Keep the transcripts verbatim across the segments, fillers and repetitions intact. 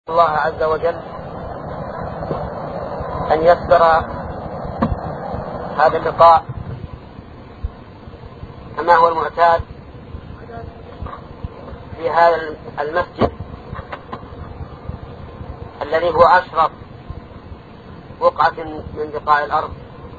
الله عز وجل أن يسر هذا اللقاء كما هو المعتاد في هذا المسجد الذي هو أشرف بقعة من بقاع الأرض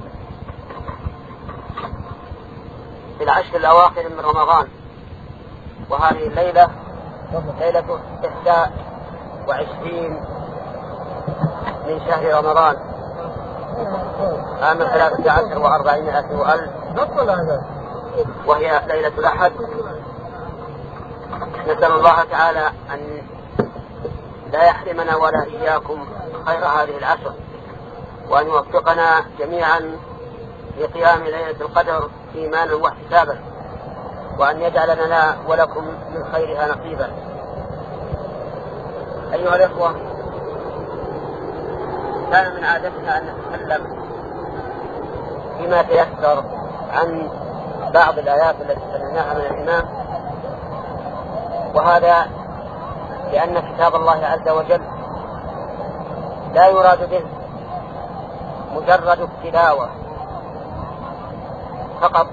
في العشر الأواخر من رمضان. وهذه الليلة ليلة إحدى وعشرين من شهر رمضان عام ثلاثة عشر وأربعمائة وألف، وهي ليلة الأحد. نسأل الله تعالى أن لا يحرمنا ولا إياكم خير هذه العشر، وأن يوفقنا جميعا لقيام ليلة القدر إيمانا واحتسابا، وأن يجعل لنا ولكم من خيرها نصيبا. أيها الإخوة، كان من عادتنا أن نتكلم فيما تيسر عن بعض الآيات التي سمعناها من الإمام، وهذا لأن كتاب الله عز وجل لا يراد به مجرد التلاوة فقط،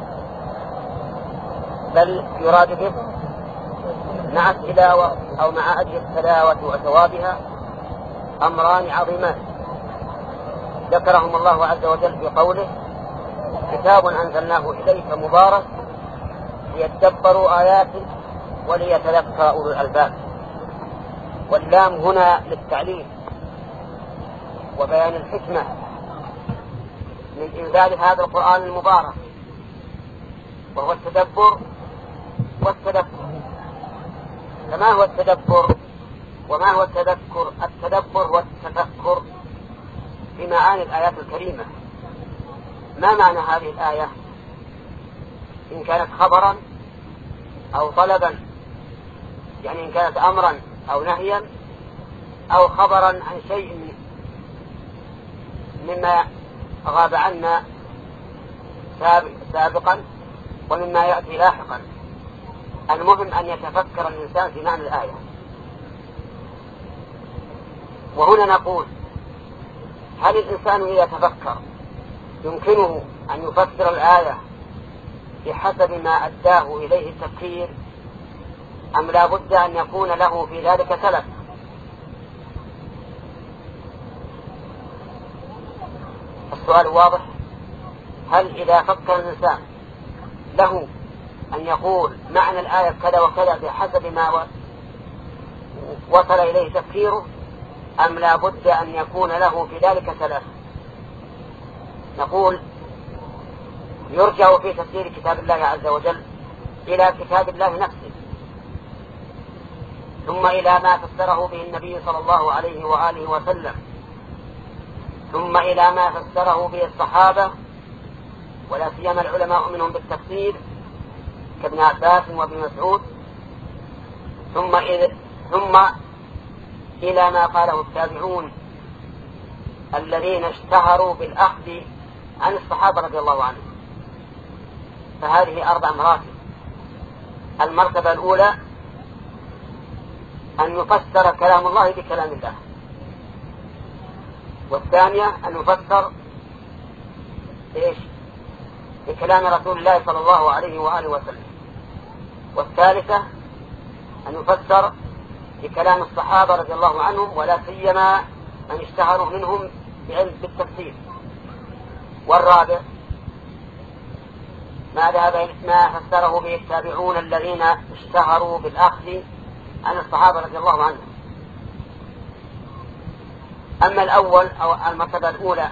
بل يراد به مع التلاوة أو مع أجل التلاوة وثوابها أمران عظيمان ذكرهم الله عز وجل في قوله: كتاب أنزلناه إليك مبارك ليدبروا آياته وليتذكر أولو الألباب. واللام هنا للتعليم وبيان الحكمة من إنزال هذا القرآن المبارك، وهو التدبر والتذكر. فما هو التدبر وما هو التذكر؟ التدبر والتفكر في معاني الآيات الكريمة. ما معنى هذه الآية؟ إن كانت خبرا أو طلبا، يعني إن كانت أمرا أو نهيا، أو خبرا عن شيء مما غاب عنا سابقا ومما يأتي لاحقا. المهم أن يتفكر الإنسان في معنى الآية. وهنا نقول: هل الإنسان إذا تفكر يمكنه أن يفسر الآية بحسب ما أداه إليه التفكير، أم لا بد أن يكون له في ذلك سلف؟ السؤال واضح. هل إذا فكر الإنسان له أن يقول معنى الآية كذا وكذا بحسب ما وصل إليه تفكيره، أم لا بد أن يكون له في ذلك سلف؟ نقول: يرجع في تفسير كتاب الله عز وجل إلى كتاب الله نفسه، ثم إلى ما فسره به النبي صلى الله عليه وآله وسلم، ثم إلى ما فسره به الصحابة ولا سيما العلماء منهم بالتفسير كابن عباس وابن مسعود، ثم إلى, ثم إلى ما قاله التابعون الذين اشتهروا بالأخذ عن الصحابة رضي الله عنهم. فهذه أربع مراتب. المرتبة الأولى أن يفسر كلام الله بكلام الله، والثانية أن يفسر إيش؟ بكلام رسول الله صلى الله عليه وآله وسلم، والثالثة أن يفسر بكلام الصحابة رضي الله عنهم ولا سيما من اشتهروا منهم بعلم بالتفسير، والرابع ما ذهب ما فسره به التابعون الذين اشتهروا بالأخذ عن الصحابة رضي الله عنهم. أما الأول أو المرتبة الأولى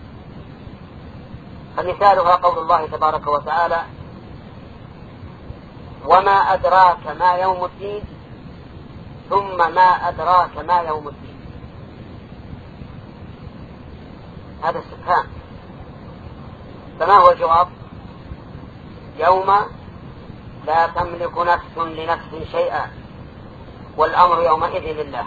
فمثالها قول الله تبارك وتعالى: وما أدراك ما يوم الدين، ثم ما أدراك ما يوم الدين. هذا استفهام، فما هو الجواب؟ يوم لا تملك نفس لنفس شيئا والأمر يومئذ لله.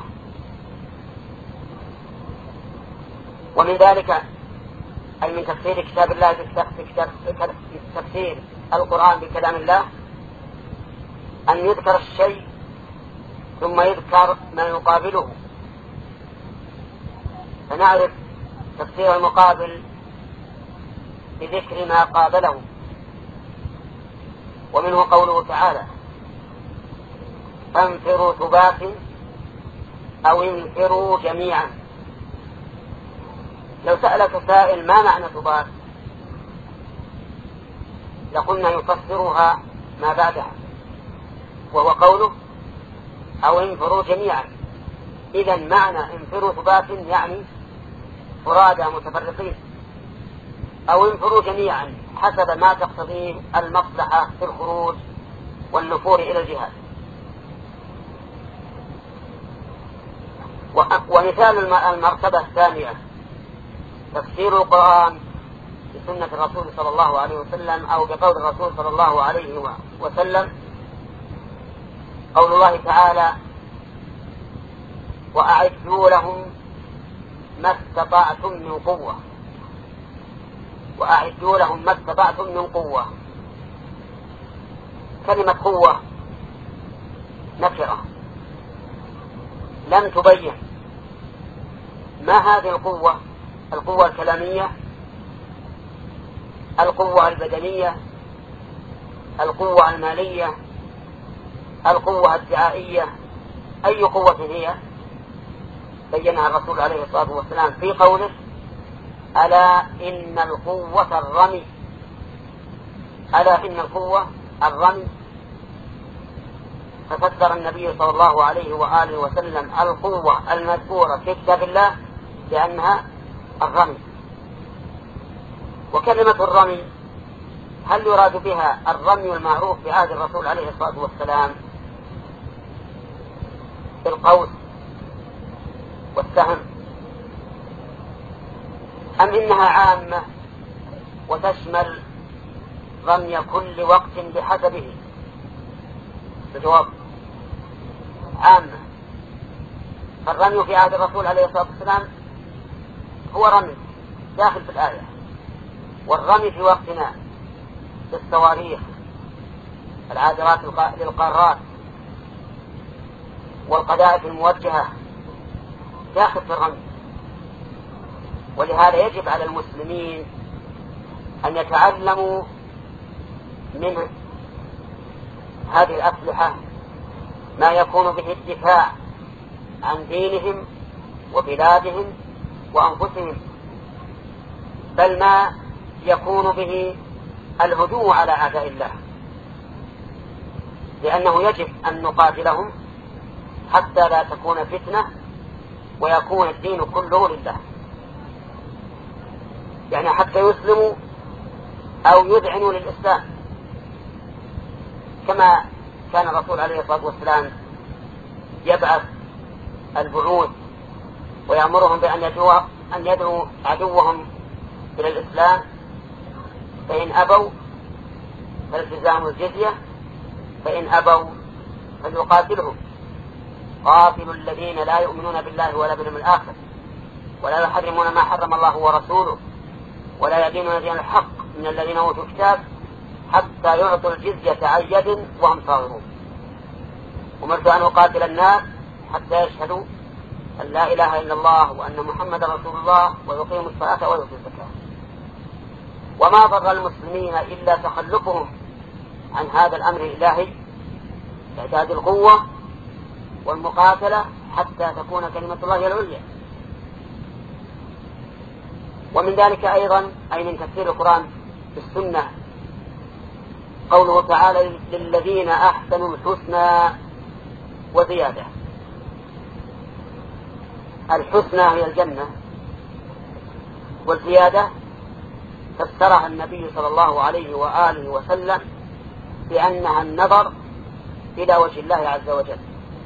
ومن ذلك أي من تفسير كتاب الله تفسير القرآن بكلام الله أن يذكر الشيء ثم يذكر ما يقابله فنعرف تفسير المقابل بذكر ما قابله. ومنه قوله تعالى: فانفروا ثبات أو انفروا جميعا. لو سألك سائل ما معنى ثبات لقلنا يفسرها ما بعدها، وهو قوله: أو انفروا جميعا. إذن معنى انفروا ثبات يعني فرادى متفرقين، أو انفروا جميعا حسب ما تقتضيه المصلحة في الخروج والنفور إلى الجهاد. ومثال المرتبة الثانية تفسير القرآن بسنة الرسول صلى الله عليه وسلم أو بقول الرسول صلى الله عليه وسلم، قول الله تعالى: وأعدوا لهم ما استطعتم من قوة. وأعدوا لهم ما استطعتم من قوة. كلمة قوة نكرة لم تبين ما هذه القوة: القوة الكلامية، القوة البدنية، القوة المالية، القوة الدعائية، أي قوة هي؟ بينها الرسول عليه الصلاة والسلام في قوله: ألا إن القوة الرمي. ألا إن القوة الرمي. ففسر النبي صلى الله عليه وآله وسلم القوة المذكورة في كتاب الله بأنها الرمي. وكلمة الرمي هل يراد بها الرمي المعروف في عهد الرسول عليه الصلاة والسلام بالقوس والسهم، أم إنها عامة وتشمل رمي كل وقت بحسبه؟ الجواب: عامة. فالرمي في عهد الرسول عليه الصلاة والسلام هو رمي داخل في الآية، والرمي في وقتنا بالصواريخ العابرات للقارات والقذائف الموجهة داخل في الرمي. ولهذا يجب على المسلمين أن يتعلموا من هذه الأسلحة ما يكون به الدفاع عن دينهم وبلادهم وأنفسهم، بل ما يكون به الهجوم على أعداء الله، لأنه يجب أن نقاتلهم حتى لا تكون فتنة ويكون الدين كله لله، يعني حتى يسلموا أو يذعنوا للإسلام، كما كان الرسول عليه الصلاة والسلام يبعث البعوث ويأمرهم بأن يدعوا أن يدعوا عدوهم إلى الإسلام، فإن أبوا فالتزام الجزية، فإن أبوا فليقاتلهم. قاتلوا الذين لا يؤمنون بالله ولا باليوم الآخر ولا يحرمون ما حرم الله ورسوله ولا يدينون دين الحق من الذين أوتوا الكتاب حتى يعطوا الجزية عن يد وهم صاغرون. أمرت أن أقاتل الناس حتى يشهدوا أن لا إله إلا الله وأن محمد رسول الله ويقيموا الصلاة ويؤتوا الزكاة. وما ضر المسلمين إلا تخلفهم عن هذا الأمر الإلهي، إعداد القوة والمقاتلة حتى تكون كلمة الله العليا. ومن ذلك أيضا أي من تفسير القرآن بالسنة قوله تعالى: للذين أحسنوا الحسنى وزيادة. الحسنى هي الجنة، والزيادة فسرها النبي صلى الله عليه وآله وسلم بأنها النظر إلى وجه الله عز وجل،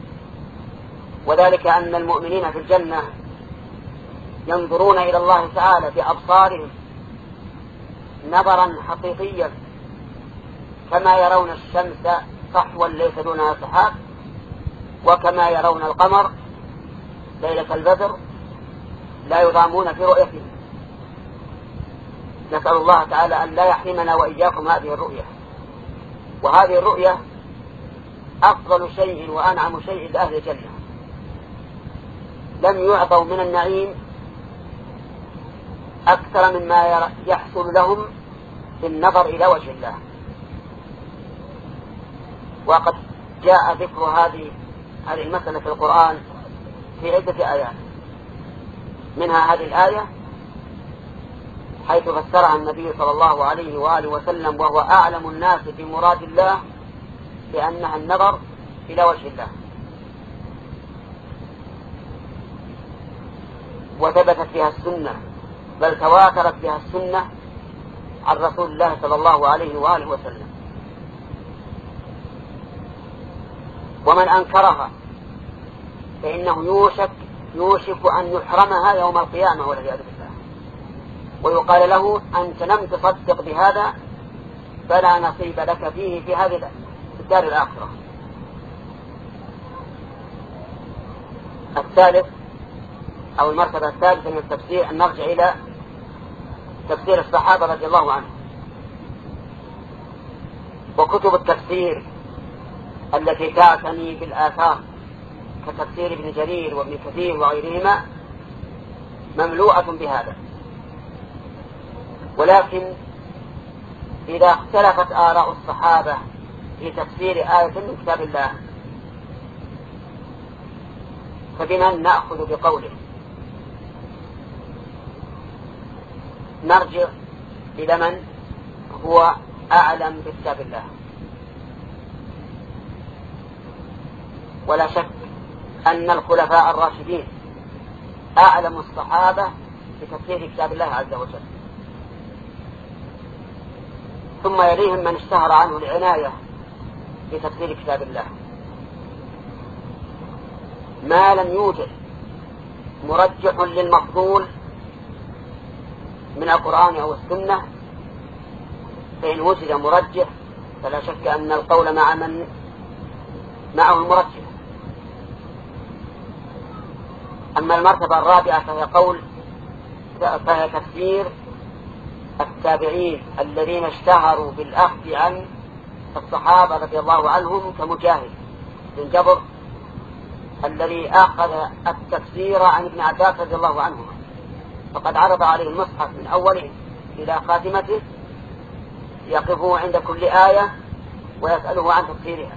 وذلك أن المؤمنين في الجنة ينظرون إلى الله تعالى بأبصارهم نظرا حقيقيا، كما يرون الشمس صحوا ليس دونها سحاب، وكما يرون القمر ليلة البدر لا يضامون في رؤيته. نسأل الله تعالى أن لا يحرمنا وإياكم هذه الرؤية. وهذه الرؤية أفضل شيء وأنعم شيء لأهل الجنة، لم يعطوا من النعيم أكثر مما يحصل لهم بالنظر إلى وجه الله. وقد جاء ذكر هذه هذه المسألة في القرآن في عدة آيات، منها هذه الآية حيث فسرها النبي صلى الله عليه وآله وسلم وهو أعلم الناس بمراد الله بأنها النظر إلى وجه الله. وثبتت بها السنة، بل تواترت بها السنة عن رسول الله صلى الله عليه وآله وسلم. ومن أنكرها فإنه يوشك يوشك أن يحرمها يوم القيامة والعياذ بالله، ويقال له أنت لم تصدق بهذا فلا نصيب لك فيه في هذه الدار الآخرة. الثالث أو المرتبة الثالثة من التفسير أن نرجع إلى تفسير الصحابة رضي الله عنهم. وكتب التفسير التي تعتني بالآثار كتفسير ابن جرير وابن كثير وغيرهما مملوءة بهذا. ولكن إذا اختلفت آراء الصحابة في تفسير آية من كتاب الله فبمن نأخذ بقوله؟ نرجع إلى من هو أعلم بكتاب الله. ولا شك أن الخلفاء الراشدين أعلم الصحابة بتفسير كتاب الله عز وجل، ثم يليهم من اشتهر عنه العناية بتفسير كتاب الله. ما لم يوجد مرجح للمفضول من القرآن أو السنة، فإن وجد مرجح فلا شك أن القول مع من معه المرجح. أما المرتبة الرابعة فهي قول فهي تفسير التابعين الذين اشتهروا بالأخذ عن الصحابة رضي الله عنهم كمجاهد بن جبر الذي أخذ التفسير عن ابن عباس رضي الله عنهما، فقد عرض عليه المصحف من أوله إلى خاتمته يقفه عند كل آية ويسأله عن تفسيرها.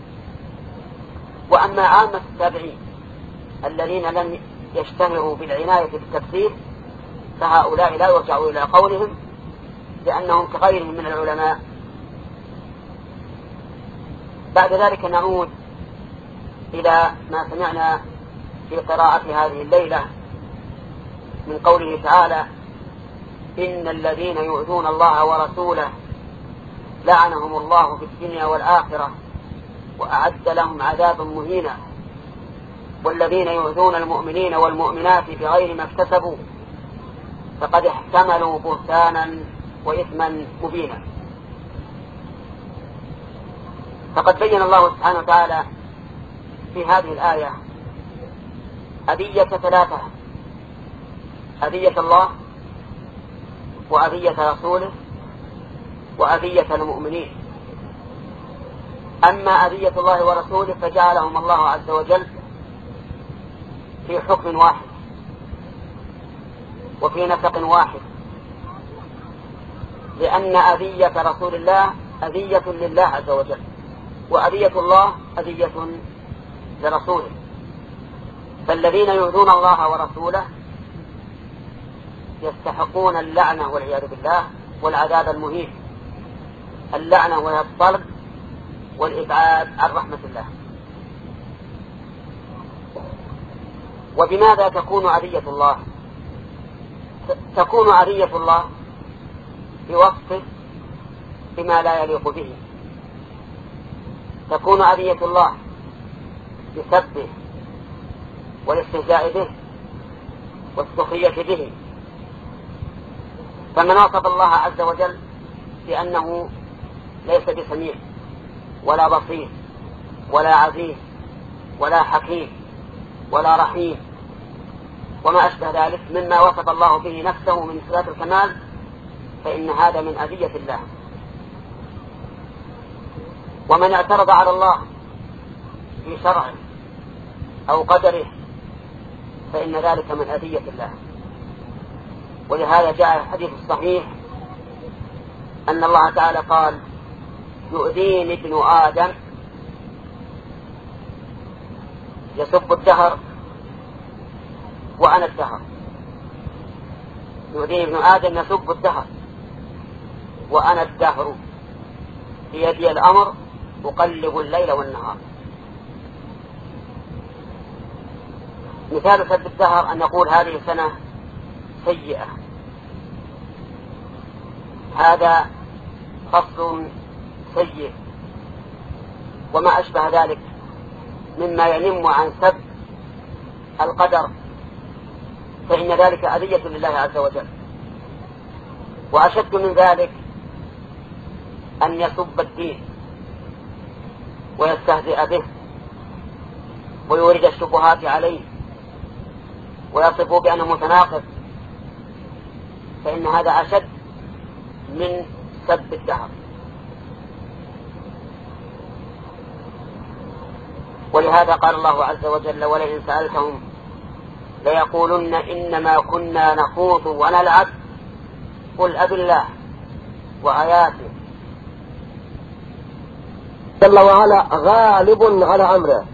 وأما عامة التابعين الذين لم يشتهروا بالعناية بالتفسير فهؤلاء لا يرجعوا إلى قولهم لأنهم كغيرهم من العلماء. بعد ذلك نعود إلى ما سمعنا في قراءة هذه الليلة من قوله تعالى: إن الذين يؤذون الله ورسوله لعنهم الله في الدنيا والآخرة وأعد لهم عذابا مهينا، والذين يؤذون المؤمنين والمؤمنات بغير ما اكتسبوا فقد احتملوا بهتانا وإثما مبينا. فقد بين الله سبحانه وتعالى في هذه الآية أذية ثلاثة: أذية الله وأذية رسوله وأذية المؤمنين. أما أذية الله ورسوله فجعلهم الله عز وجل في حكم واحد وفي نسق واحد، لأن أذية رسول الله أذية لله عز وجل، وأذية الله أذية لرسوله. فالذين يؤذون الله ورسوله يستحقون اللعنة والعياذ بالله والعذاب المهين. اللعنة وهي الطرد والإبعاد عن رحمة الله. وبماذا تكون أذية الله؟ تكون أذية الله بوصفه بما لا يليق به، تكون أذية الله بسبه والاستهزاء به والسخرية به. فمن وصف الله عز وجل بأنه ليس بسميع ولا بصير ولا عزيز ولا حكيم ولا رحيم وما أشبه ذلك مما وصف الله به نفسه من صفات الكمال، فإن هذا من أذية الله. ومن اعترض على الله في شرعه أو قدره فإن ذلك من أذية الله. ولهذا جاء الحديث الصحيح أن الله تعالى قال: يؤذيني ابن آدم يسب الدهر وأنا الدهر. يؤذيني ابن آدم يسب الدهر وأنا الدهر، بيدي الأمر أقلب الليل والنهار. مثال سب الدهر أن نقول هذه سنة سيئة، هذا فصل سيء، وما أشبه ذلك مما ينم عن سب القدر، فإن ذلك أذية لله عز وجل. وأشد من ذلك أن يسب الدين ويستهزئ به ويورد الشبهات عليه ويصفه بأنه متناقض، فإن هذا أشد من سب الدهر. ولهذا قال الله عز وجل: ولئن سألتهم ليقولن إنما كنا نخوض ونلعب قل أب الله وآياته جل وعلا غالب على أمره.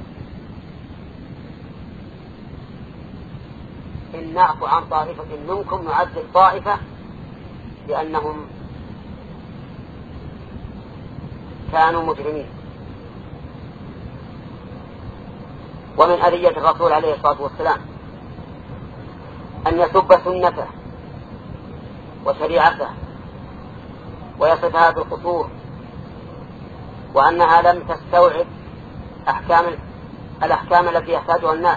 إن نعفو عن طائفة منكم نعذب طائفة لأنهم كانوا مجرمين. ومن أذية الرسول عليه الصلاة والسلام أن يسب سنته وشريعته ويصفها بالقصور، وأنها لم تستوعب أحكام الأحكام التي يحتاجها الناس.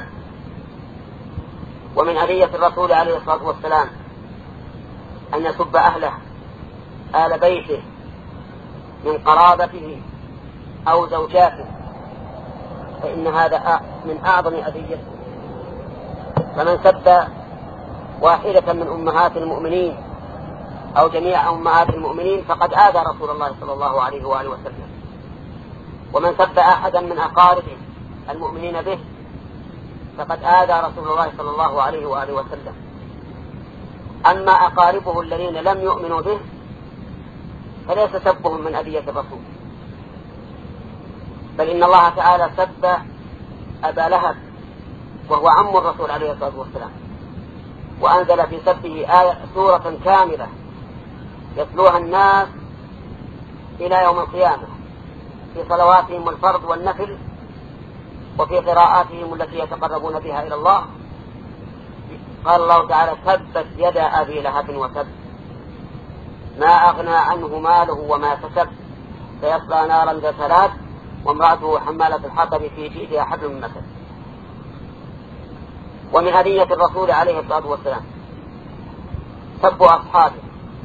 ومن أذية الرسول عليه الصلاة والسلام أن يسب أهله، آل بيته من قرابته أو زوجاته، فإن هذا من أعظم أذيته. فمن سب واحدة من أمهات المؤمنين أو جميع أمهات المؤمنين فقد آذى رسول الله صلى الله عليه وآله وسلم. ومن سب أحدا من أقاربه المؤمنين به فقد آذى رسول الله صلى الله عليه وآله وسلم. أما أقاربه الذين لم يؤمنوا به فليس سبهم من أذية الرسول، بل إن الله تعالى سب أبا لهب وهو عم الرسول عليه الصلاة والسلام، وأنزل في سبه آية سورة كاملة يتلوها الناس إلى يوم القيامة في صلواتهم الفرض والنفل وفي قراءاتهم التي يتقربون بها إلى الله. قال الله تعالى: تبت يد أبي لهب وتب ما أغنى عنه ماله وما كسب سيصلى نارا ذات لهب وامرأته حمالة الحطب في جيدها حبل من مسد. ومن هدية الرسول عليه الصلاة والسلام سب أصحابه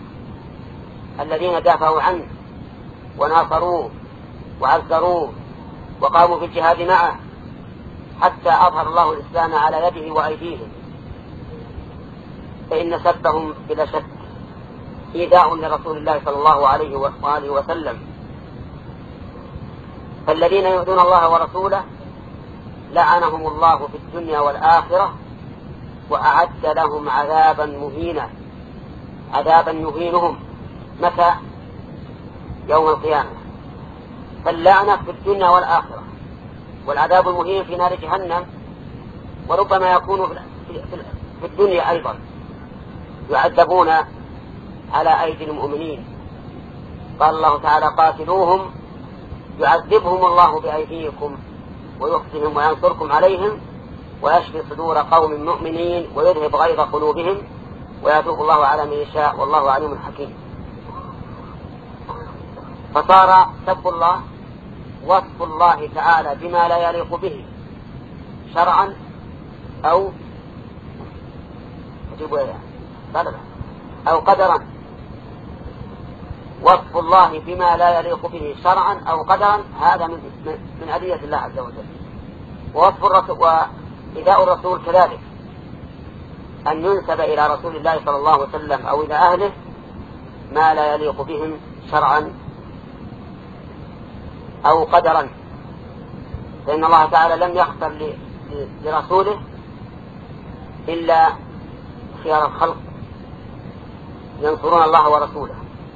الذين دافعوا عنه وناصروه وعزروه وقاموا في الجهاد معه حتى أظهر الله الإسلام على يده وأيديهم، فإن سبهم بلا شك إيذاء لرسول الله صلى الله عليه وآله وسلم. فالذين يؤذون الله ورسوله لعنهم الله في الدنيا والآخرة وأعد لهم عذابا مهينا، عذابا يهينهم متى؟ يوم القيامة. فاللعنة في الدنيا والآخرة، والعذاب المهين في نار جهنم، وربما يكون في الدنيا أيضا يعذبون على أيدي المؤمنين. قال الله تعالى: قاتلوهم يعذبهم الله بأيديكم ويخزهم وينصركم عليهم ويشفي صدور قوم مؤمنين ويذهب غيظ قلوبهم ويتوب الله على من يشاء والله عليم حكيم. فصار سب الله وصف الله تعالى بما لا يليق به شرعا أو أو قدرا. وصف الله بما لا يليق به شرعا أو قدرا هذا من من أذية الله عز وجل. ووصف الرسول وإيذاء الرسول كذلك، أن ينسب إلى رسول الله صلى الله عليه وسلم أو إلى أهله ما لا يليق بهم شرعا أو قدرا، فإن الله تعالى لم يختر لرسوله إلا خيار الخلق ينصرون الله ورسوله.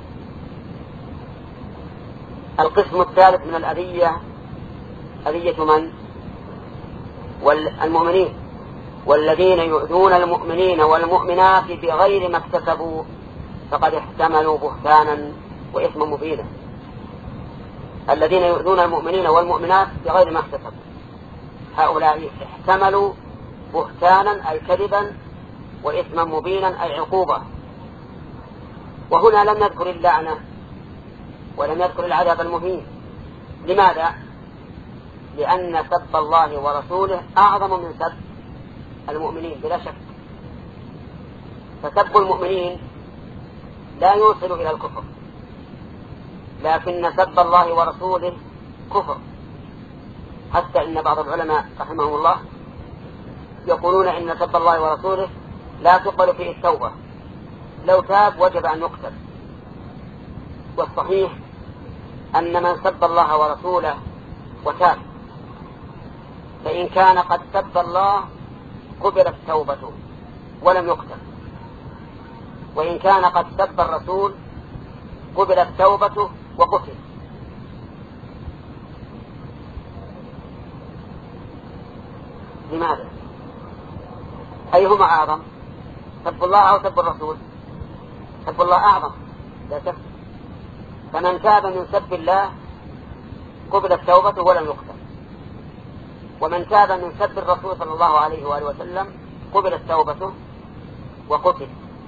القسم الثالث من الأذية أذية من؟ والمؤمنين، والذين يؤذون المؤمنين والمؤمنات بغير ما اكتسبوا فقد احتملوا بهتانا وإثما مبينا. الذين يؤذون المؤمنين والمؤمنات بغير ما اكتسبوا هؤلاء احتملوا بهتانا أي كذبا وإثما مبينا أي عقوبة. وهنا لم يذكر اللعنة ولم يذكر العذاب المهين. لماذا؟ لأن سب الله ورسوله أعظم من سب المؤمنين بلا شك. فسب المؤمنين لا يوصل إلى الكفر، لكن سب الله ورسوله كفر. حتى إن بعض العلماء رحمهم الله يقولون إن سب الله ورسوله لا تقبل فيه التوبة، لو تاب وجب أن يقتل. والصحيح أن من سب الله ورسوله وتاب فإن كان قد سب الله قبلت توبته ولم يقتل، وإن كان قد سب الرسول قبلت توبته وقتل. لماذا؟ أيهما أعظم، سب الله أو سب الرسول؟ سب الله أعظم لا شك. فمن تاب من سب الله قبلت توبته ولم يقتل، ومن تاب من سب الرسول صلى الله عليه وآله وسلم قبلت توبته وقتل.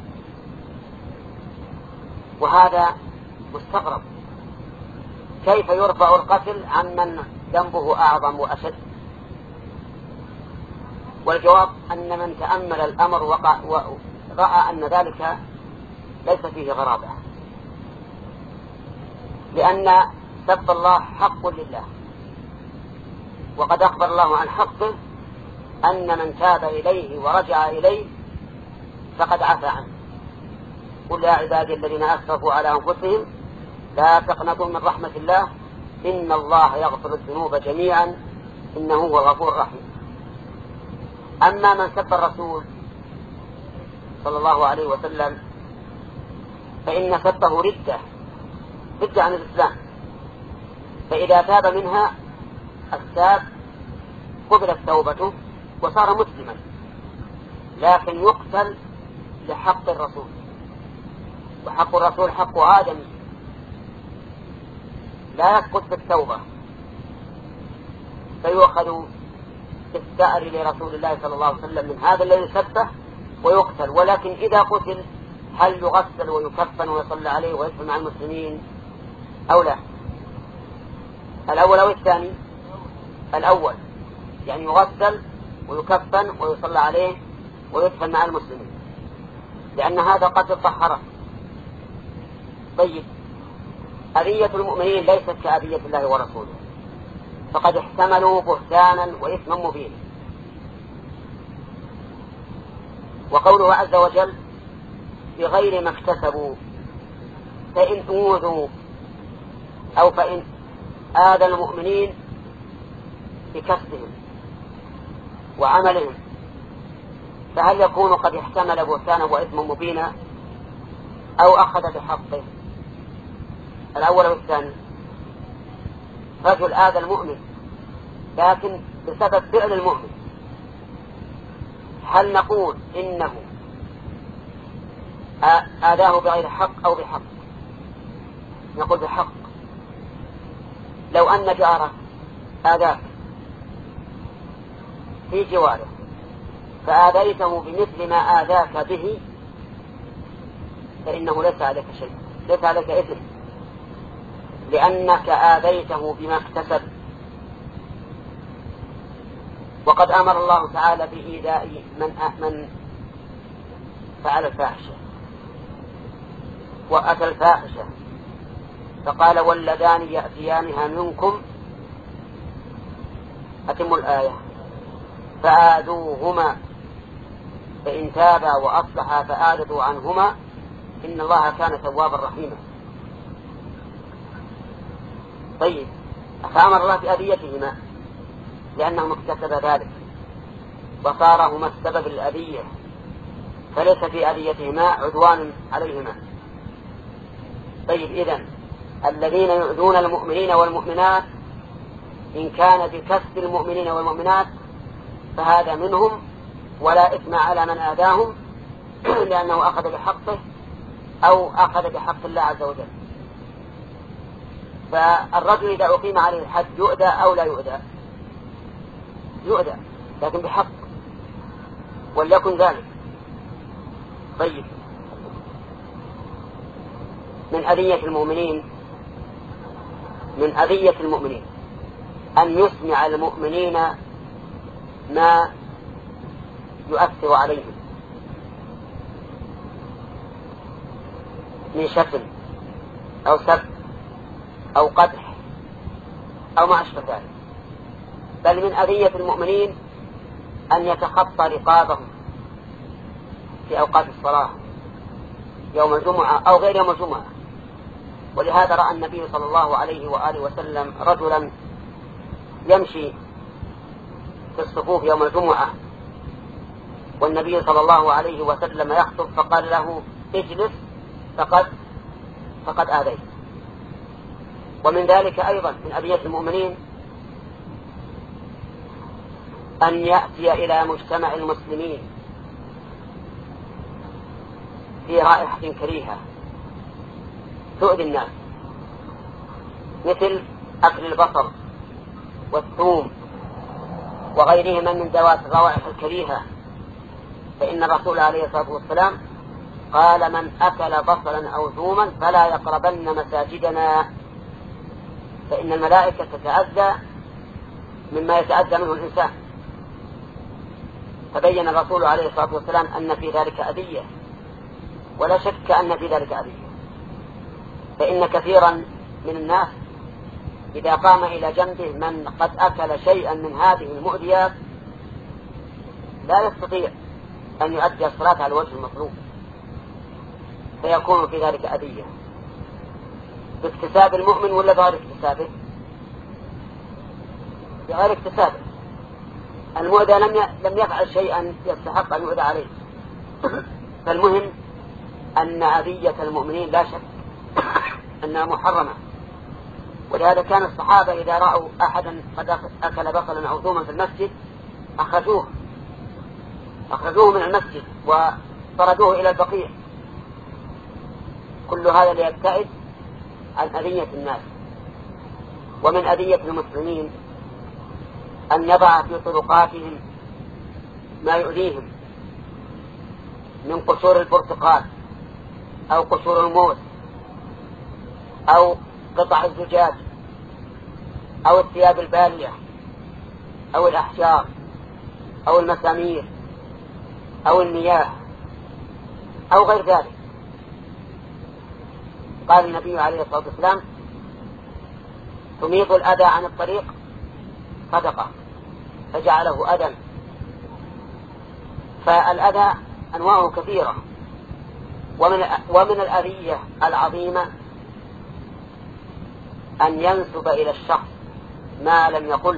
وهذا مستغرب، كيف يرفع القتل عن من ذنبه أعظم وأشد؟ والجواب أن من تأمل الأمر وقع ورأى أن ذلك ليس فيه غرابة، لأن سب الله حق لله، وقد أخبر الله عن حقه أن من تاب إليه ورجع إليه فقد عفى عنه. قل يا عبادي الذين أسرفوا على أنفسهم لا تقنطوا من رحمة الله إن الله يغفر الذنوب جميعا إنه هو الغفور الرحيم. أما من سب الرسول صلى الله عليه وسلم فإن سبه ردة ردة عن الإسلام، فإذا تاب منها الساب قبلت توبته وصار مسلما، لكن يقتل لحق الرسول، وحق الرسول حق آدم لا يسقط بالتوبة، فيؤخذ بالثأر لرسول الله صلى الله عليه وسلم من هذا الذي سبه ويقتل. ولكن إذا قتل هل يغسل ويكفن ويصلى عليه ويدفن مع المسلمين أو لا؟ الأول أو الثاني؟ الأول، يعني يغسل ويكفن ويصلى عليه ويدفن مع المسلمين، لأن هذا قتل طهره. طيب، أذية المؤمنين ليست كأذية الله ورسوله، فقد احتملوا بهتانا وإثما مبينا. وقوله عز وجل بغير ما اكتسبوا، فإن أوذوا أو فإن آذى المؤمنين بكسبهم وعملهم فهل يكون قد احتمل بهتانا وإثما مبينا أو أخذ بحقه؟ الأول والثاني. رجل آذى المؤمن لكن بسبب فعل المؤمن، هل نقول إنه آذاه بغير حق أو بحق؟ نقول بحق. لو أن جارك آذاك في جواره فآذيته بمثل ما آذاك به فإنه ليس عليك شيء، ليس عليك إثم، لأنك آذيته بما اكتسب. وقد أمر الله تعالى بإيذاء من من فعل الفاحشة وأتى الفاحشة، فقال واللذان يأتيانها منكم أتموا الآية فآذوهما فإن تابا وأصلحا فآذوا عنهما إن الله كان توابا رحيما. طيب، فأمر الله بأذيتهما لأنهم اكتسب ذلك وصار هما السبب الأذية، فليس في أذيتهما عدوان عليهما. طيب، إذن الذين يؤذون المؤمنين والمؤمنات إن كان بكسب المؤمنين والمؤمنات فهذا منهم ولا إثم على من آذاهم لأنه أخذ بحقه أو أخذ بحق الله عز وجل. فالرجل إذا أقيم عليه الحد يؤذى أو لا يؤذى؟ يؤذى، لكن بحق، وليكن ذلك. طيب، من أذية المؤمنين من أذية المؤمنين أن يسمع المؤمنين ما يؤثر عليهم من شتم أو سب أو قدح أو ما أشبه ذلك. بل من أذية المؤمنين أن يتخطى رقابهم في أوقات الصلاة يوم الجمعة أو غير يوم الجمعة. ولهذا رأى النبي صلى الله عليه وآله وسلم رجلا يمشي في الصفوف يوم الجمعة والنبي صلى الله عليه وسلم يخطب فقال له اجلس فقد فقد آذيت. ومن ذلك أيضا من أذية المؤمنين أن يأتي إلى مجتمع المسلمين في رائحة كريهة تؤذي الناس، مثل أكل البصل والثوم وغيرهما من ذوات الروائح الكريهة. فإن الرسول عليه الصلاة والسلام قال من أكل بصلا أو ثوما فلا يقربن مساجدنا، فإن الملائكة تتأذى مما يتأذى منه الإنسان. فبين الرسول عليه الصلاة والسلام أن في ذلك أذية، ولا شك أن في ذلك أذية. فإن كثيرا من الناس إذا قام إلى جنبه من قد أكل شيئا من هذه المؤذيات لا يستطيع أن يؤدي الصلاة على الوجه المطلوب، فيكون في ذلك أذية باكتساب المؤمن ولا بغير اكتسابه؟ بغير اكتسابه. المؤذى لم لم يفعل شيئا يستحق أن يؤذى عليه. فالمهم أن أذية المؤمنين لا شك أنها محرمة. ولهذا كان الصحابة إذا رأوا أحدا قد أكل بصلا أو ثوما في المسجد أخرجوه أخرجوه من المسجد وطردوه إلى البقيع. كل هذا ليبتعد عن أذية الناس. ومن أذية المسلمين أن يضع في طرقاتهم ما يؤذيهم من قشور البرتقال أو قشور الموز أو قطع الزجاج أو الثياب البالية أو الأحجار أو المسامير أو المياه أو غير ذلك. قال النبي عليه الصلاة والسلام تميط الأذى عن الطريق صدقة، فجعله أذى. فالأذى أنواعه كثيرة. ومن ومن الأذية العظيمة أن ينسب إلى الشخص ما لم يقل،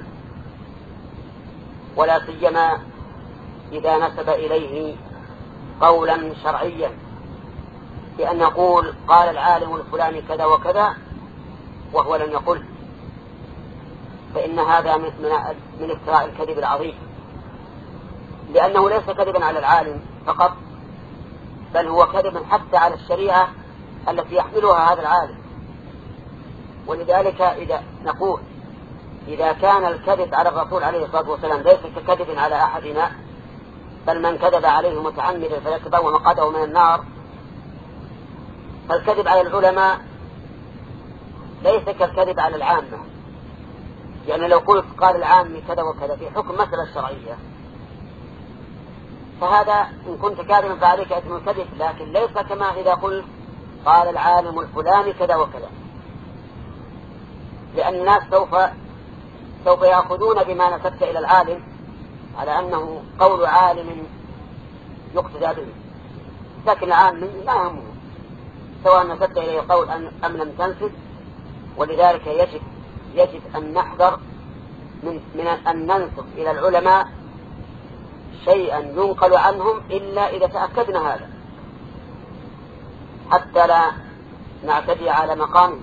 ولا سيما إذا نسب إليه قولا شرعيا، بأن يقول قال العالم الفلاني كذا وكذا وهو لم يقل، فإن هذا من من افتراء الكذب العظيم، لأنه ليس كذبا على العالم فقط، بل هو كذب حتى على الشريعة التي يحملها هذا العالم. ولذلك إذا نقول إذا كان الكذب على الرسول عليه الصلاة والسلام ليس ككذب على أحدنا، بل من كذب عليه متعمدا فليتبوأ مقعده من النار، فالكذب على العلماء ليس كالكذب على العامة. يعني لو قلت قال العام كذا وكذا في حكم مسألة شرعية، فهذا إن كنت كاذبا فعليك إثم الكذب، لكن ليس كما إذا قلت قال العالم الفلاني كذا وكذا، لأن الناس سوف سوف يأخذون بما نسبت إلى العالم على أنه قول عالم يقتدى به، لكن العالم لا يهمه سواء نسبت إليه قول أم لم تنسب. ولذلك يجب يجب أن نحذر من, من أن ننسب إلى العلماء شيئا ينقل عنهم إلا إذا تأكدنا هذا، حتى لا نعتدي على مقامهم،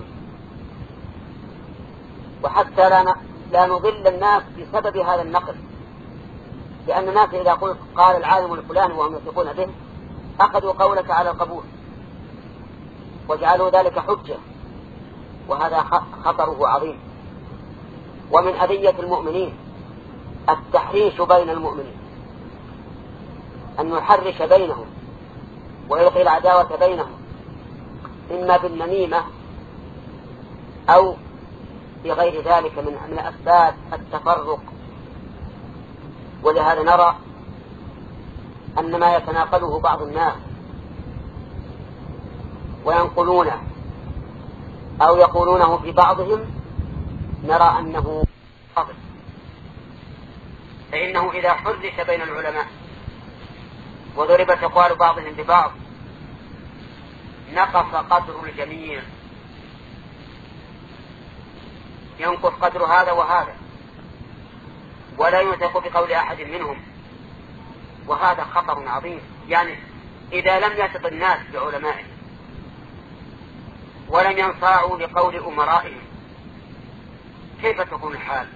وحتى لا لا نضل الناس بسبب هذا النقل. لأن الناس إذا قلت قال العالم الفلاني وهم يثقون به أخذوا قولك على القبول وجعلوا ذلك حجة، وهذا خطره عظيم. ومن أذية المؤمنين التحريش بين المؤمنين، أن يحرش بينهم ويلقي العداوة بينهم، إما بالنميمة أو بغير ذلك من من أسباب التفرق. ولهذا نرى أن ما يتناقله بعض الناس وينقلونه أو يقولونه في بعضهم نرى أنه خطأ، فإنه إذا حرش بين العلماء وضربت أقوال بعضهم ببعض نقص قدر الجميع، ينقص قدر هذا وهذا، ولا يوثق بقول أحد منهم، وهذا خطر عظيم. يعني إذا لم يثق الناس بعلمائهم ولم ينصاعوا لقول أمرائهم كيف تكون الحال؟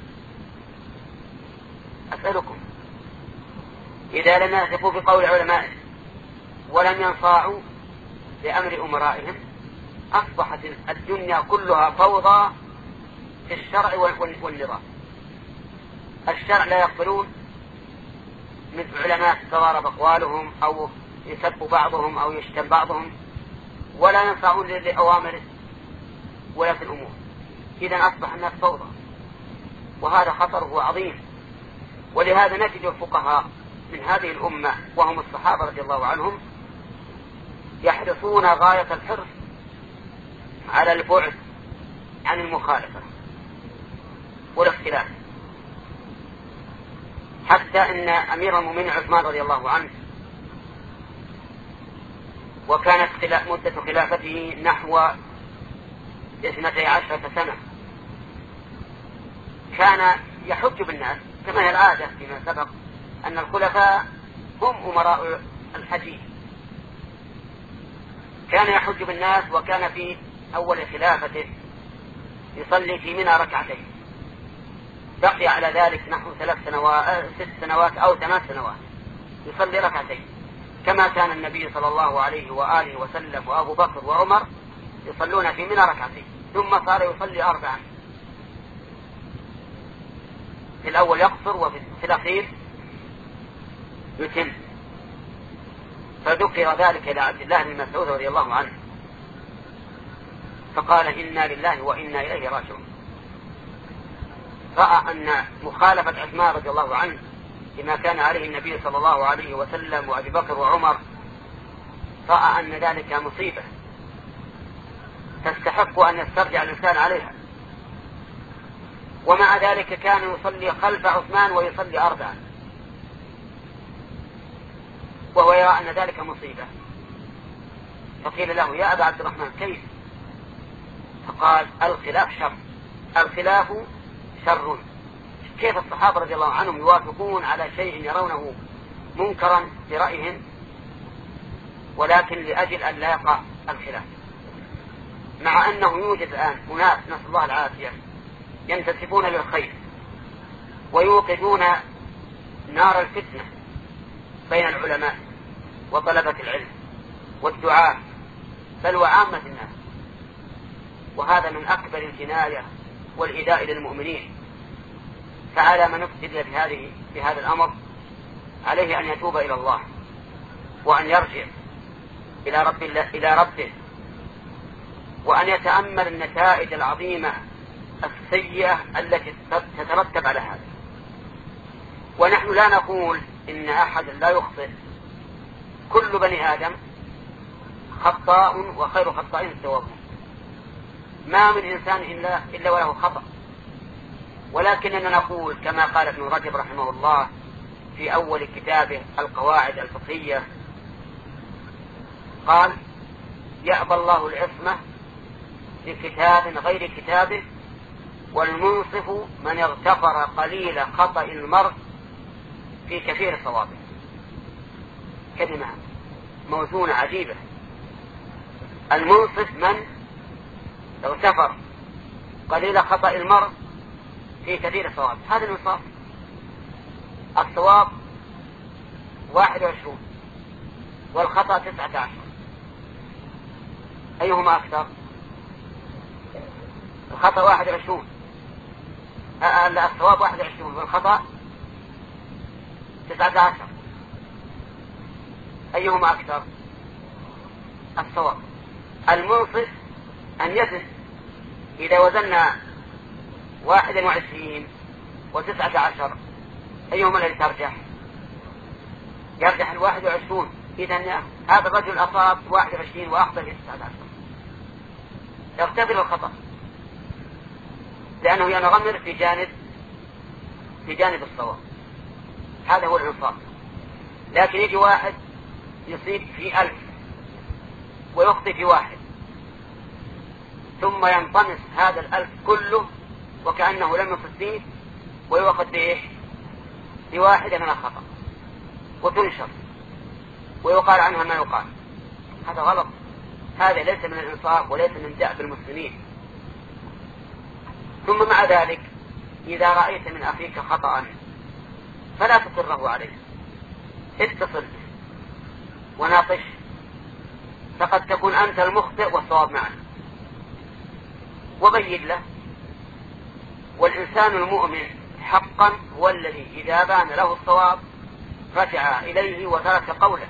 أسألكم، إذا لم يثقوا بقول علمائهم ولم ينصاعوا لأمر أمرائهم أصبحت الدنيا كلها فوضى في الشرع والنظام. الشرع لا يقبلون من علماء تضارب أقوالهم أو يسب بعضهم أو يشتم بعضهم، ولا ينصاعون لأوامر ولاة الأمور. إذن أصبح الناس فوضى، وهذا خطره عظيم. ولهذا نجد الفقهاء من هذه الأمة وهم الصحابة رضي الله عنهم يحرصون غاية الحرص على البعد عن المخالفة والاختلاف، حتى إن أمير المؤمنين عثمان رضي الله عنه وكانت مدة خلافته نحو اثنتي عشرة سنة كان يحج بالناس كما هي العادة فيما سبق أن الخلفاء هم أمراء الحج. كان يحج بالناس، وكان في أول خلافته يصلي في منى ركعتين، بقي على ذلك نحو ثلاث سنوات ست سنوات أو ثمان سنوات يصلي ركعتين، كما كان النبي صلى الله عليه وآله وسلم وأبو بكر وعمر يصلون في منى ركعتين، ثم صار يصلي أربعا، في الأول يقصر وفي الأخير يتم. فذكر ذلك إلى عبد الله بن مسعود رضي الله عنه فقال إنا لله وإنا إليه راجعون. رأى أن مخالفة عثمان رضي الله عنه لما كان عليه النبي صلى الله عليه وسلم وأبي بكر وعمر، رأى أن ذلك مصيبة تستحق أن يسترجع الإنسان عليها، ومع ذلك كان يصلي خلف عثمان ويصلي أربعا، وهو يرى أن ذلك مصيبة. فقيل له يا أبا عبد الرحمن كيف؟ فقال الخلاف شر، الخلاف شر. كيف الصحابة رضي الله عنهم يوافقون على شيء يرونه منكرا برأيهم، ولكن لأجل أن لا يقع الخلاف، مع أنه يوجد الآن أناس نسأل الله العافية ينتسبون للخير ويوقدون نار الفتنة بين العلماء وطلبة العلم والدعاة بل وعامة الناس، وهذا من أكبر الجناية والإيذاء للمؤمنين. فعلى من ابتلي بهذه بهذا الأمر عليه أن يتوب إلى الله وأن يرجع إلى رب إلى ربه، وأن يتأمل النتائج العظيمة السيئة التي تترتب على هذا. ونحن لا نقول إن أحد لا يخطئ، كل بني آدم خطاء وخير خطائين التوابون، ما من إنسان إلا, إلا وله خطأ، ولكننا نقول كما قال ابن رجب رحمه الله في أول كتابه القواعد الفقهية، قال يأبى الله العصمة لكتاب غير كتابه، والمنصف من اغتفر قليل خطأ المرء في كثير صوابه. كلمة موزونة عجيبة. المنصف من لو سفر قليل خطأ المرء في كثير صواب، هذا الانصاف. الصواب واحد وعشرون والخطأ تسعة عشر، أيهما أكثر؟ الخطأ واحد وعشرون، الصواب واحد وعشرون والخطأ تسعة عشر، أيهما أكثر؟ الصواب. المنصف أن يزن، إذا وزننا واحد وعشرين وتسعة عشر أيهما الذي ترجح؟ يرجح الواحد وعشرون. إذن هذا الرجل أصاب واحد وعشرين وأخطأ في تسعة عشر، يغتفر الخطأ لأنه ينغمر في جانب في جانب الصواب. هذا هو الإنصاف. لكن يجي واحد يصيب في ألف ويخطئ في واحد، ثم ينطمس هذا الألف كله وكأنه لم يصب فيه ويؤخذ بإيش؟ بواحدة من الخطأ وتنشر ويقال عنها ما يقال. هذا غلط، هذا ليس من الإنصاف وليس من دأب المسلمين. ثم مع ذلك إذا رأيت من أخيك خطأ فلا تصره عليه، اتصل وناقش، فقد تكون أنت المخطئ والصواب معه، وبين له. والإنسان المؤمن حقا هو الذي إذا بان له الصواب رجع إليه وترك قوله.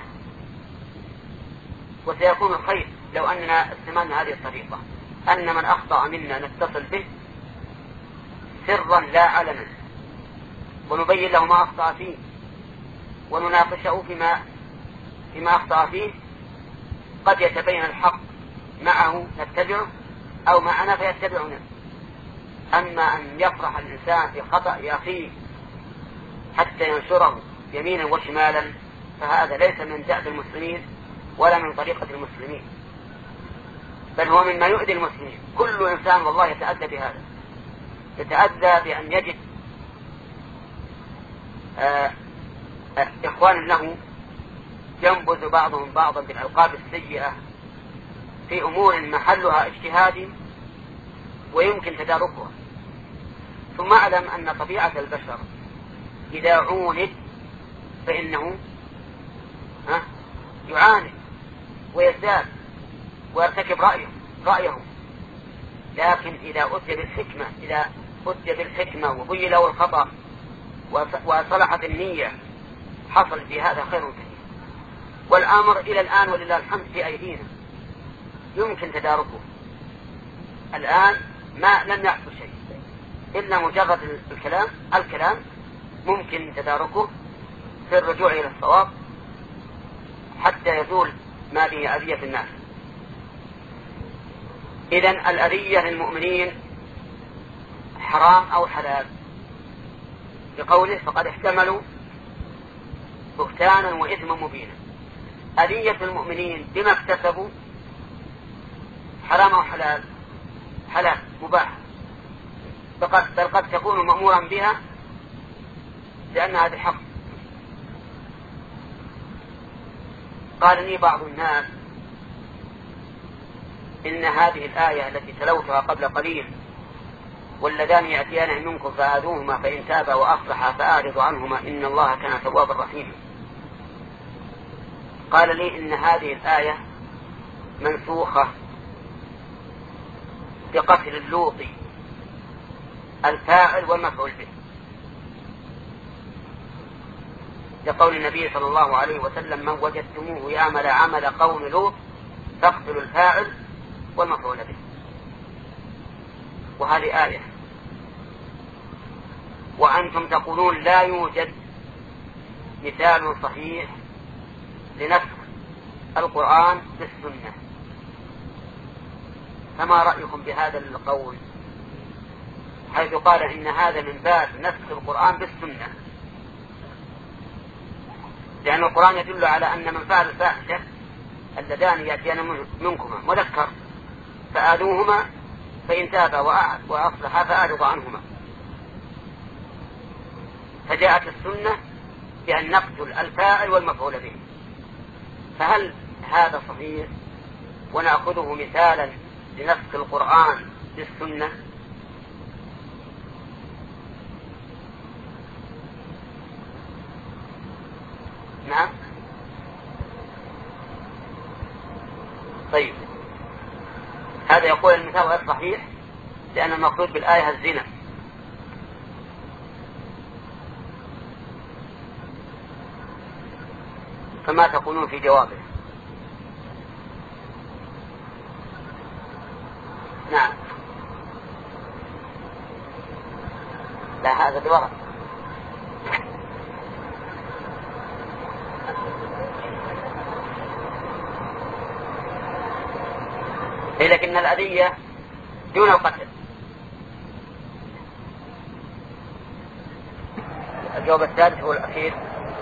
وسيكون الخير لو أننا استعملنا هذه الطريقة، أن من أخطأ منا نتصل به سرا لا علنا ونبين له ما أخطأ فيه ونناقشه فيما فيما أخطأ فيه. قد يتبين الحق معه نتبعه أو معنا فيتبعنا. أما أن يفرح الإنسان في خطأ أخيه حتى ينشره يمينا وشمالا فهذا ليس من دأب المسلمين ولا من طريقة المسلمين، بل هو مما يؤذي المسلمين. كل إنسان والله يتأذى بهذا، يتأذى بأن يجد آآ آآ إخوان له ينبذ بعضهم بعضا بالألقاب السيئة في أمور محلها اجتهاد ويمكن تداركها. ثم أعلم أن طبيعة البشر إذا عوند فإنه ها يعاند ويزداد ويرتكب رأيه رأيه لكن إذا أتي بالحكمة إذا أتي بالحكمة وبين له الخطأ وصلحت النية حصل في هذا خير كثير. والأمر إلى الآن ولله الحمد في أيدينا، يمكن تداركه. الآن ما لم يحصل شيء إلا مجرد الكلام الكلام ممكن تداركه في الرجوع إلى الصواب حتى يزول ما به أذية الناس. إذن الأذية للمؤمنين حرام أو حلال بقوله فقد احتملوا بهتانا وإثما مبينا. أذية المؤمنين بما اكتسبوا حرام أو حلال؟ حلال مباح، بل قد تكون مأمورا بها لأنها بحق. قال لي بعض الناس إن هذه الآية التي تلوتها قبل قليل واللذان يأتيان منكم فآذوهما فإن تابا وأصلحا فأعرضوا عنهما إن الله كان توابا رحيما. قال لي إن هذه الآية منسوخة بقتل اللوطي الفاعل والمفعول به، لقول النبي صلى الله عليه وسلم من وجدتموه يعمل عمل قوم لوط فاقتلوا الفاعل والمفعول به. وهذه آية وأنتم تقولون لا يوجد مثال صحيح لنسخ القرآن بالسنة، فما رأيكم بهذا القول حيث قال إن هذا من باب نسخ القرآن بالسنة؟ لأن القرآن يدل على أن من فعل الفاحشة اللذان يأتيان منكما مذكر فآذوهما فإن تابا وأصلحا فأعرضوا عنهما. فجاءت السنة بأن نقتل الفاعل والمفعول به فهل هذا صحيح ونأخذه مثالا لنسخ القرآن بالسنة؟ نعم. طيب، هذا يقول المثال غير صحيح لأن المقصود بالآية الزنا. فما تقولون في جوابه؟ نعم. لا، هذا بورق. لكن الأذية دون القتل. الجواب الثالث هو الأخير.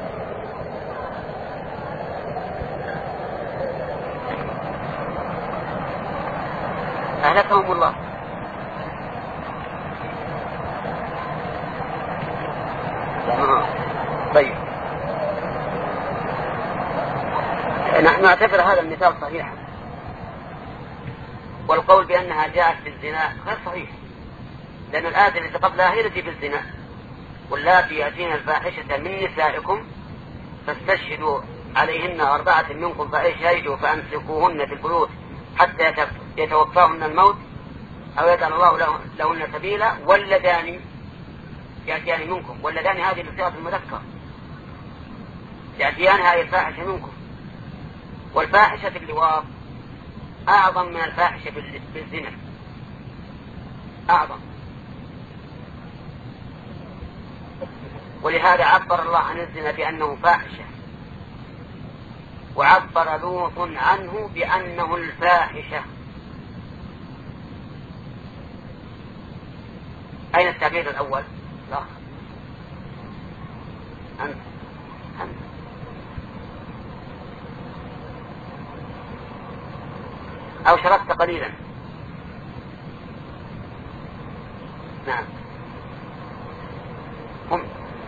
أهلكهم الله. طيب، نحن نعتبر هذا المثال صحيحا، والقول بأنها جاءت في الزنا غير صحيح، لأن الآية التي قبلها هي التي في الزنا: واللاتي يأتين الفاحشة من نسائكم فاستشهدوا عليهن أربعة منكم فإن شهدوا فأمسكوهن في البيوت حتى يتوفاهن الموت أو يجعل الله لهن سبيلا، واللذان يأتيان منكم. واللذان هذه الصيغة المذكر، يأتيان هذه الفاحشة منكم. والفاحشة في اللواط أعظم من الفاحشة بالزنا، أعظم. ولهذا عبر الله عن الزنا بأنه فاحشة، وعبر لوط عنه بأنه الفاحشة. أين التعبير الأول؟ لا، أنت أنت أو شركت قليلا. نعم. هم.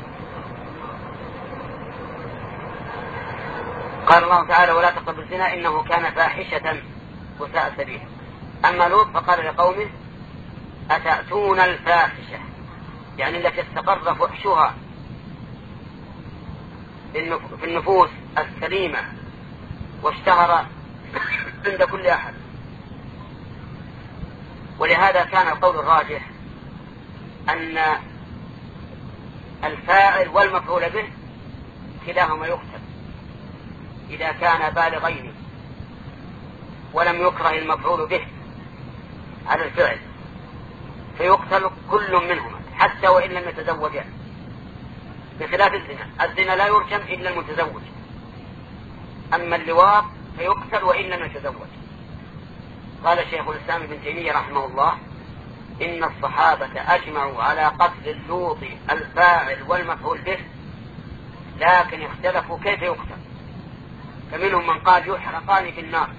قال الله تعالى: ولا تقربوا الزنا إنه كان فاحشة وساء سبيلا. أما لوط فقال لقومه: أتأتون الفاحشة، يعني التي استقر فحشها في النفوس السليمة واشتهر عند كل أحد. ولهذا كان القول الراجح أن الفاعل والمفعول به كلاهما يقتل إذا كان بالغين ولم يكره المفعول به على الفعل، فيقتل كل منهما حتى وإن لم يتزوجا، بخلاف الزنا. الزنا لا يرجم إلا المتزوج، أما اللواط فيقتل وإن لم يتزوج. قال شيخ الإسلام ابن تيمية رحمه الله: إن الصحابة أجمعوا على قتل اللوط الفاعل والمفعول به، لكن اختلفوا كيف يقتل. فمنهم من قال يحرقان في النار،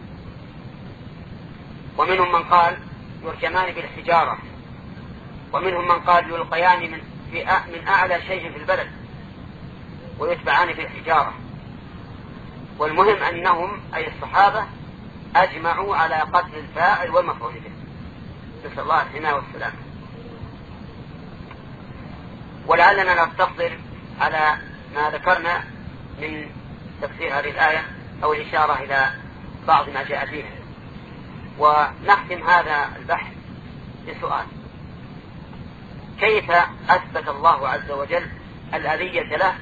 ومنهم من قال يرجمان بالحجارة، ومنهم من قال يلقيان من, من أعلى شيء في البلد ويتبعان في الحجارة. والمهم أنهم أي الصحابة أجمعوا على قتل الفاعل والمفعول به، نسأل الله الحماية والسلامة. ولعلنا نقتصر على ما ذكرنا من تفسير هذه الآية أو الإشارة إلى بعض ما جاء فيها، ونختم هذا البحث بسؤال: كيف أثبت الله عز وجل الأذية له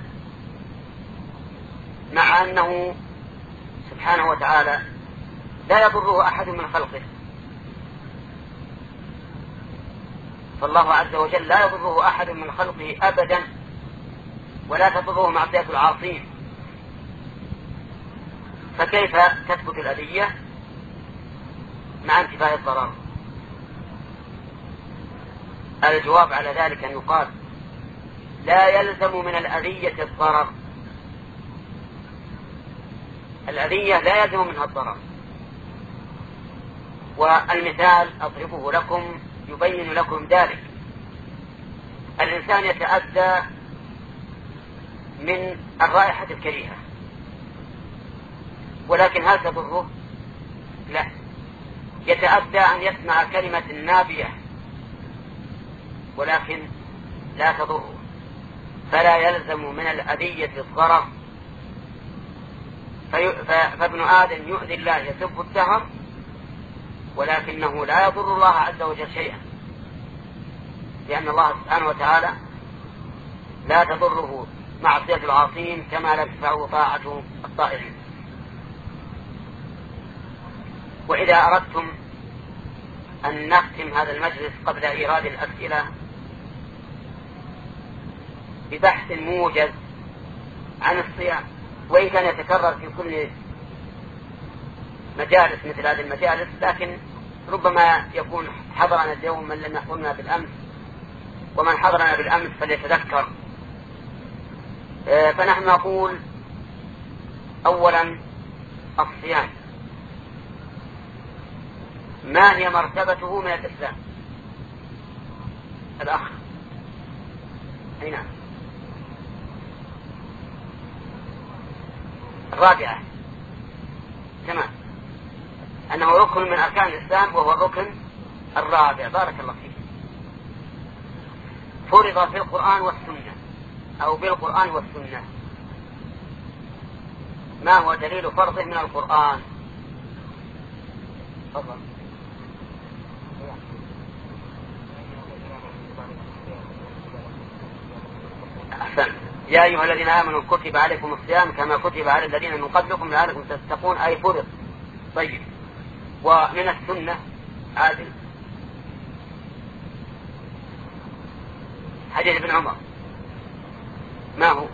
مع أنه سبحانه وتعالى لا يضره أحد من خلقه؟ فالله عز وجل لا يضره أحد من خلقه أبدا، ولا تضره معصية العاصين، فكيف تثبت الأذية مع انتفاء الضرر؟ الجواب على ذلك أن يقال: لا يلزم من الأذية الضرر. الأذية لا يلزم منها الضرر. والمثال أضربه لكم يبين لكم ذلك: الإنسان يتأذى من الرائحة الكريهة، ولكن هل تضره؟ لا. يتأدى أن يسمع كلمة نابية ولكن لا تضره، فلا يلزم من الأذية الضرر. في فابن آدم يؤذي الله يسب الدهر ولكنه لا يضر الله عز وجل شيئا، لأن الله سبحانه وتعالى لا تضره معصية العاصين كما لا تدفعه طاعة الطائعين. وإذا أردتم أن نختم هذا المجلس قبل إيراد الأسئلة ببحث موجز عن الصيام، وإن كان يتكرر في كل مجالس مثل هذه المجالس، لكن ربما يكون حضرنا اليوم من لم يحضرنا بالأمس، ومن حضرنا بالأمس فليتذكر. فنحن نقول أولا الصيام ما هي مرتبته من الإسلام؟ الأخ هنا الرابعة، تمام، أنه ركن من أركان الإسلام وهو الركن الرابع. بارك الله فيك. فرض في القرآن والسنة أو بالقرآن والسنة. ما هو دليل فرضه من القرآن؟ تفضل. أحسن. يا أيها الذين آمنوا كتب عليكم الصيام كما كتب على الذين من قبلكم لعلكم تتقون، أي فرض. طيب، ومن السنة عادل حديث ابن عمر ما هو؟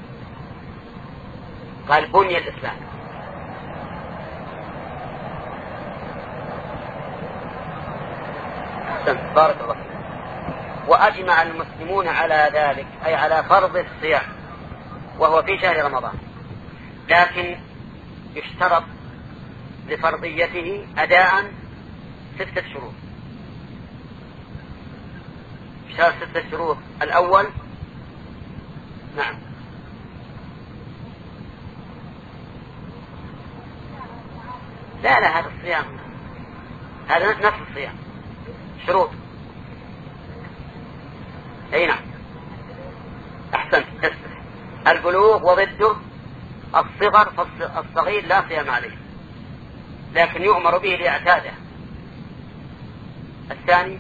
قال بني الإسلام. أحسن، بارك الله فيك. وأجمع المسلمون على ذلك، أي على فرض الصيام وهو في شهر رمضان، لكن يشترط لفرضيته أداء ستة شروط. يشترط ستة شروط. الأول نعم لا لا هذا الصيام، هذا نفس الصيام شروط. أي نعم أحسنت. البلوغ وضده الصغر، فالصغير لا صيام عليه لكن يؤمر به ليعتاده. الثاني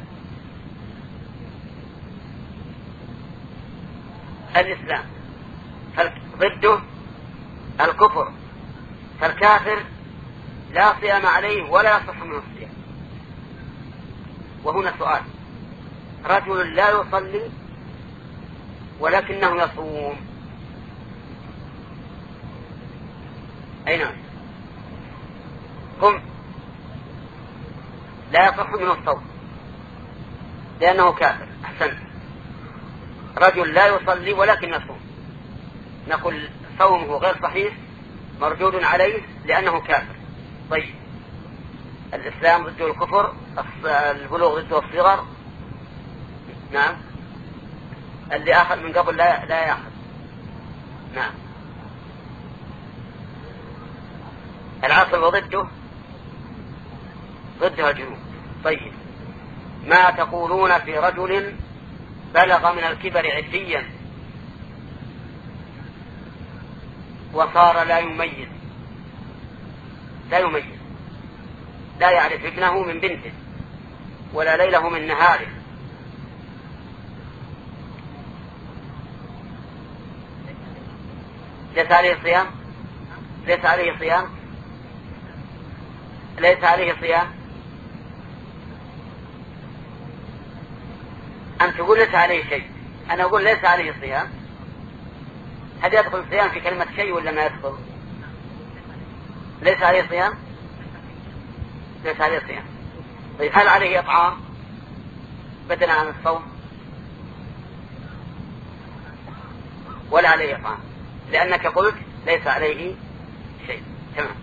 الإسلام، ضده الكفر، فالكافر لا صيام عليه ولا يصح منه الصيام. وهنا سؤال: رجل لا يصلي ولكنه يصوم، أي نعم هم لا يصح منه الصوم لأنه كافر. أحسن. رجل لا يصلي ولكن يصوم، نقول صومه غير صحيح مردود عليه لأنه كافر. طيب، الإسلام ضده الكفر، البلوغ ضده الصغر، نعم، اللي أخذ من قبل لا لا يأخذ، نعم، العقل وضده ضدها الجنون. طيب، ما تقولون في رجل بلغ من الكبر عتيا وصار لا يميز لا يميز لا يعرف ابنه من بنته ولا ليله من نهاره، ليس عليه صيام؟ ليس عليه صيام؟ ليس عليه صيام؟ أن تقول ليس عليه شيء، أنا أقول ليس عليه صيام. هل يدخل الصيام في كلمة شيء ولا ما يدخل؟ ليس عليه صيام؟ ليس عليه صيام. طيب، هل عليه إطعام بدلا عن الصوم؟ ولا عليه إطعام، لأنك قلت ليس عليه شيء. تمام.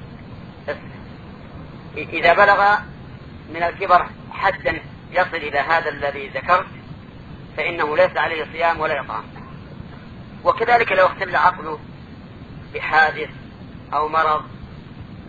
إذا بلغ من الكبر حدا يصل إلى هذا الذي ذكرت فإنه ليس عليه صيام ولا إطعام. وكذلك لو اختل عقله بحادث أو مرض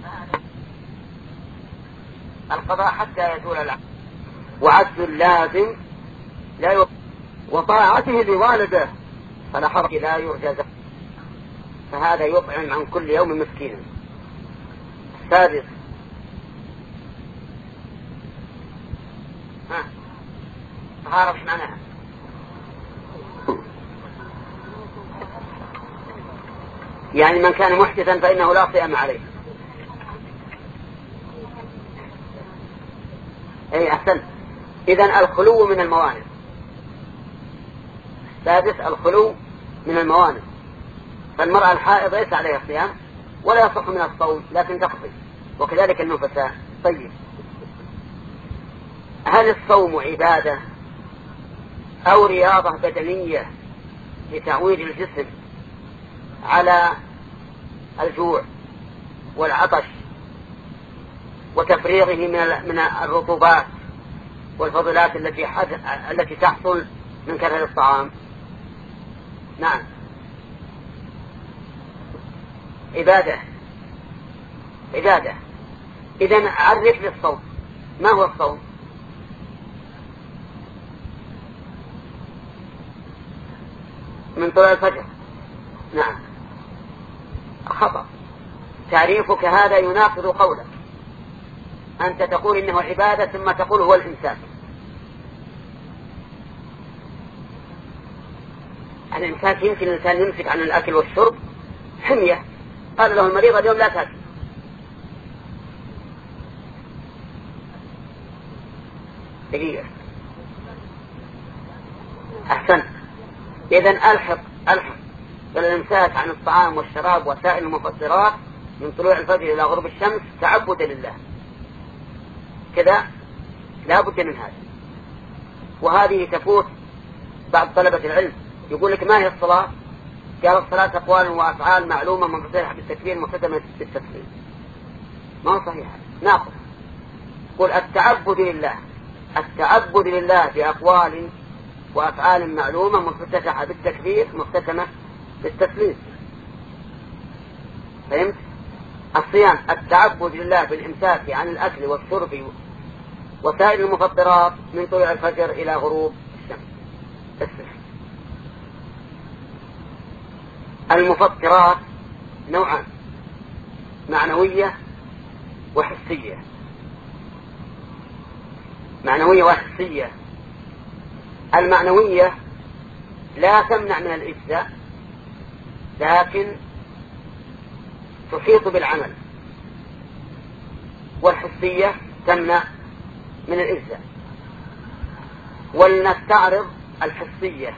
فهذا القضاء حتى يزول العجز، وعجز اللازم لا يرجى، وطاعته لوالده فلا حرج لا يرجى، فهذا يطعم عن كل يوم مسكينا. السادس، ها طهارة ايش معناها؟ يعني من كان محدثا فإنه لا صيام عليه. اي احسن. اذن الخلو من الموانع. السادس الخلو من الموانع، فالمرأة الحائض ليس عليها صيام ولا يصح من الصوم لكن تقضي، وكذلك النفساء. طيب، هل الصوم عبادة أو رياضة بدنية لتعويد الجسم على الجوع والعطش وتفريغه من من الرطوبات والفضلات التي التي تحصل من كثرة الطعام؟ نعم، عبادة عبادة. إذن عرف للصوم، ما هو الصوم؟ من طلوع الفجر. نعم، خطأ. تعريفك هذا يناقض قولك. أنت تقول إنه عبادة ثم تقول هو الإمساك. الإمساك يمكن الإنسان يمسك عن الأكل والشرب حمية، قال له المريض اليوم لا تأكل. دقيقة. أحسن. إذن ألحق ألحق بالإمساك عن الطعام والشراب وسائل المفطرات من طلوع الفجر إلى غروب الشمس تعبدا لله، كذا لا بد من هذا. وهذه تفوت بعض طلبة العلم، يقول لك ما هي الصلاة؟ قال الصلاة أقوال وأفعال معلومة منفتحة بالتكبير مختتمة بالتسليم. ما هو صحيح، ناقص. قل التعبد لله، التعبد لله بأقوال وأفعال معلومة منفتحة بالتكبير مختتمة بالتسليم. فهمت؟ الصيام التعبد لله بالإمساك عن الأكل والشرب وسائر المفطرات من طلوع الفجر إلى غروب الشمس. السلام. المفطرات نوعان، معنوية وحسية. معنوية وحسية. المعنوية لا تمنع من الإجزاء لكن تحيط بالعمل، والحسية تمنع من الإجزاء. ولنستعرض الحسية.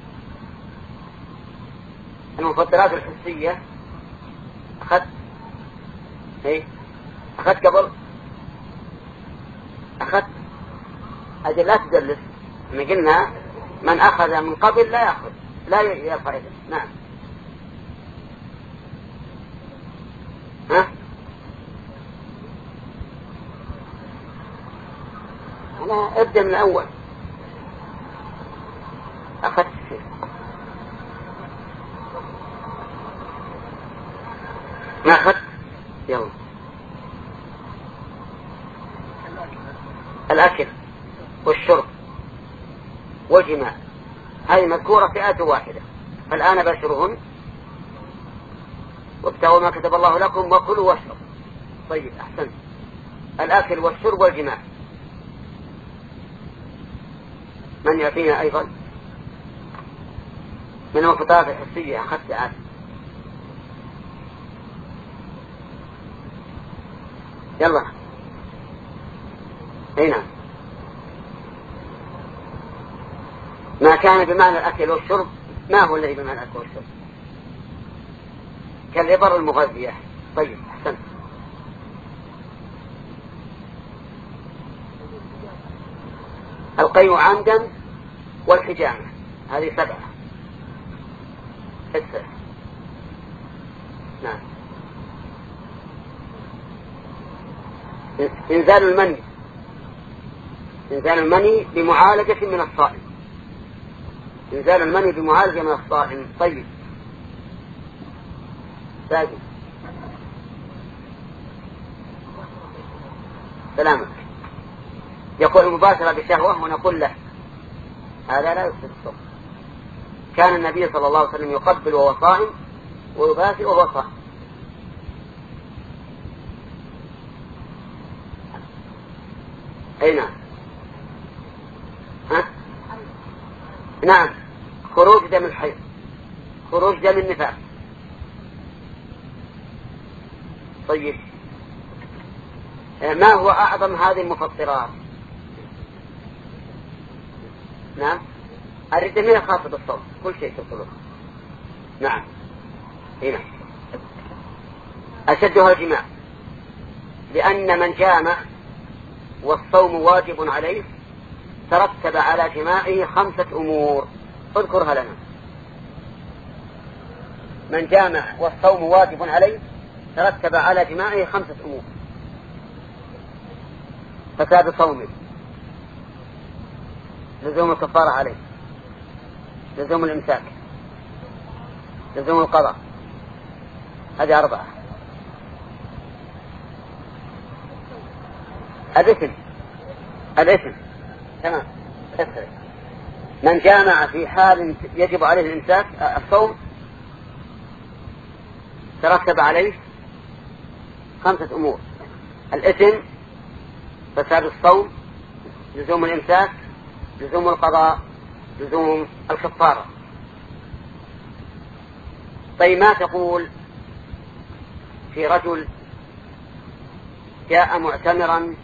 المفطرات الحسية أخذت إيه؟ أخذت قبل أخذت أجل لا تدلس. احنا قلنا من أخذ من قبل لا يأخذ لا يرفع يده. نعم. ها؟ أنا أبدأ من الأول. أخذت شيء. ما أخذت؟ يلا. الأكل والشرب والجماع هذه مذكورة فئات واحدة. فالآن باشرهن وابتغوا ما كتب الله لكم وكلوا واشربوا. طيب أحسن. الأكل والشرب والجماع من يعطينا أيضا من المفطرات الحسية؟ أخذت آت. يلا. أي نعم. ما كان بمعنى الأكل والشرب. ما هو الذي بمعنى الأكل والشرب؟ كالإبر المغذية. طيب أحسن. القيء عمدا والحجامة هذه سبعة. ستة. نعم. إنزال المني. إنزال المني بمعالجة من الصائم. إنزال المني بمعالجة من الصائم. طيب ساجد. سلامك. يقول المباشرة بشهوة ونقول له هذا لا يفسد الصوم. كان النبي صلى الله عليه وسلم يقبل وهو صائم ويباشر وهو صائم. أي نعم. ها؟ نعم، خروج دم الحيض، خروج دم النفاس. طيب، ما هو أعظم هذه المفطرات؟ نعم، الردة من خاصة بالصوم، كل شيء تدخله. نعم، هنا أشدها الجماع، لأن من جامع والصوم واجب عليه ترتب على جماعه خمسة أمور، اذكرها لنا. من جامع والصوم واجب عليه ترتب على جماعه خمسة أمور: فساد صومه، لزوم الكفارة عليه، لزوم الإمساك، لزوم القضاء. هذه أربعة. الإثم، الإثم تمام. من جامع في حال يجب عليه الإمساك الصوم ترتب عليه خمسة أمور: الإثم، فساد الصوم، لزوم الإمساك، لزوم القضاء، لزوم الكفارة. طيب، ما تقول في رجل جاء معتمرا